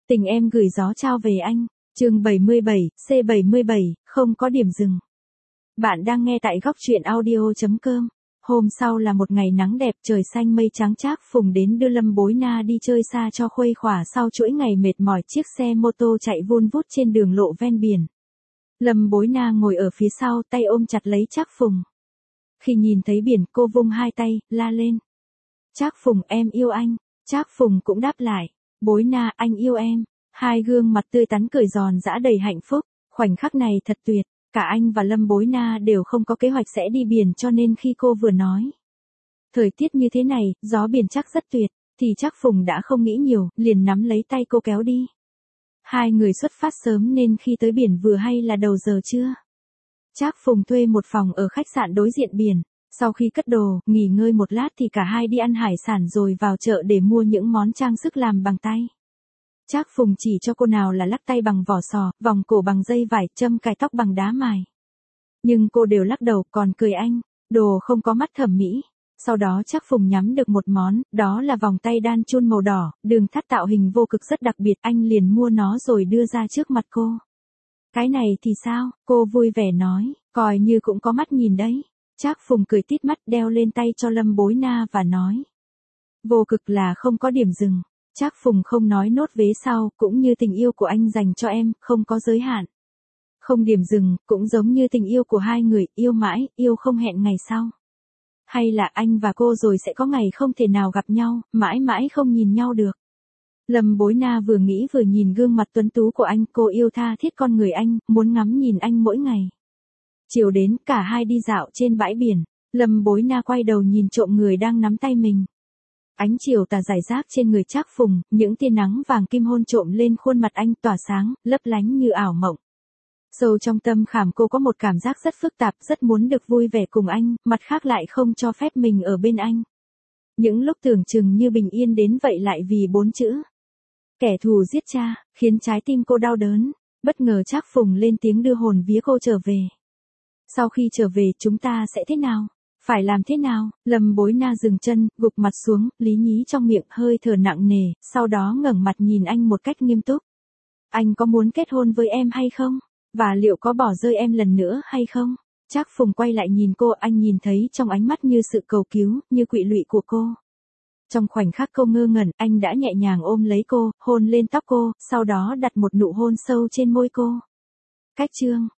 Tình em gửi gió trao về anh. Chương 77, C77, không có điểm dừng. Bạn đang nghe tại góc truyện audio.com. Hôm sau là một ngày nắng đẹp, trời xanh mây trắng. Trác Phùng đến đưa Lâm Bối Na đi chơi xa cho khuây khỏa sau chuỗi ngày mệt mỏi. Chiếc xe mô tô chạy vun vút trên đường lộ ven biển. Lâm Bối Na ngồi ở phía sau, tay ôm chặt lấy Trác Phùng. Khi nhìn thấy biển, cô vung hai tay, la lên. Trác Phùng, em yêu anh. Trác Phùng cũng đáp lại. Bối Na, anh yêu em. Hai gương mặt tươi tắn cười giòn giã đầy hạnh phúc. Khoảnh khắc này thật tuyệt. Cả anh và Lâm Bối Na đều không có kế hoạch sẽ đi biển, cho nên khi cô vừa nói thời tiết như thế này, gió biển chắc rất tuyệt, thì Trác Phùng đã không nghĩ nhiều, liền nắm lấy tay cô kéo đi. Hai người xuất phát sớm nên khi tới biển vừa hay là đầu giờ trưa. Trác Phùng thuê một phòng ở khách sạn đối diện biển. Sau khi cất đồ, nghỉ ngơi một lát thì cả hai đi ăn hải sản rồi vào chợ để mua những món trang sức làm bằng tay. Trác Phùng chỉ cho cô nào là lắc tay bằng vỏ sò, vòng cổ bằng dây vải, châm cài tóc bằng đá mài. Nhưng cô đều lắc đầu, còn cười anh, đồ không có mắt thẩm mỹ. Sau đó Trác Phùng nhắm được một món, đó là vòng tay đan chun màu đỏ, đường thắt tạo hình vô cực rất đặc biệt, anh liền mua nó rồi đưa ra trước mặt cô. Cái này thì sao? Cô vui vẻ nói, coi như cũng có mắt nhìn đấy. Trác Phùng cười tít mắt đeo lên tay cho Lâm Bối Na và nói. Vô cực là không có điểm dừng. Trác Phùng không nói nốt vế sau, cũng như tình yêu của anh dành cho em, không có giới hạn. Không điểm dừng, cũng giống như tình yêu của hai người, yêu mãi, yêu không hẹn ngày sau. Hay là anh và cô rồi sẽ có ngày không thể nào gặp nhau, mãi mãi không nhìn nhau được. Lâm Bối Na vừa nghĩ vừa nhìn gương mặt tuấn tú của anh, cô yêu tha thiết con người anh, muốn ngắm nhìn anh mỗi ngày. Chiều đến, cả hai đi dạo trên bãi biển. Lâm Bối Na quay đầu nhìn trộm người đang nắm tay mình. Ánh chiều tà rải rác trên người Trác Phùng, những tia nắng vàng kim hôn trộm lên khuôn mặt anh tỏa sáng, lấp lánh như ảo mộng. Sâu trong tâm khảm cô có một cảm giác rất phức tạp, rất muốn được vui vẻ cùng anh, mặt khác lại không cho phép mình ở bên anh. Những lúc tưởng chừng như bình yên đến vậy lại vì 4 chữ. Kẻ thù giết cha, khiến trái tim cô đau đớn. Bất ngờ Trác Phùng lên tiếng đưa hồn vía cô trở về. Sau khi trở về chúng ta sẽ thế nào? Phải làm thế nào? Lâm Bối Na dừng chân, gục mặt xuống, lý nhí trong miệng hơi thở nặng nề, sau đó ngẩng mặt nhìn anh một cách nghiêm túc. Anh có muốn kết hôn với em hay không? Và liệu có bỏ rơi em lần nữa hay không? Trác Phùng quay lại nhìn cô, anh nhìn thấy trong ánh mắt như sự cầu cứu, như quỵ lụy của cô. Trong khoảnh khắc cô ngơ ngẩn, anh đã nhẹ nhàng ôm lấy cô, hôn lên tóc cô, sau đó đặt một nụ hôn sâu trên môi cô. Cách chương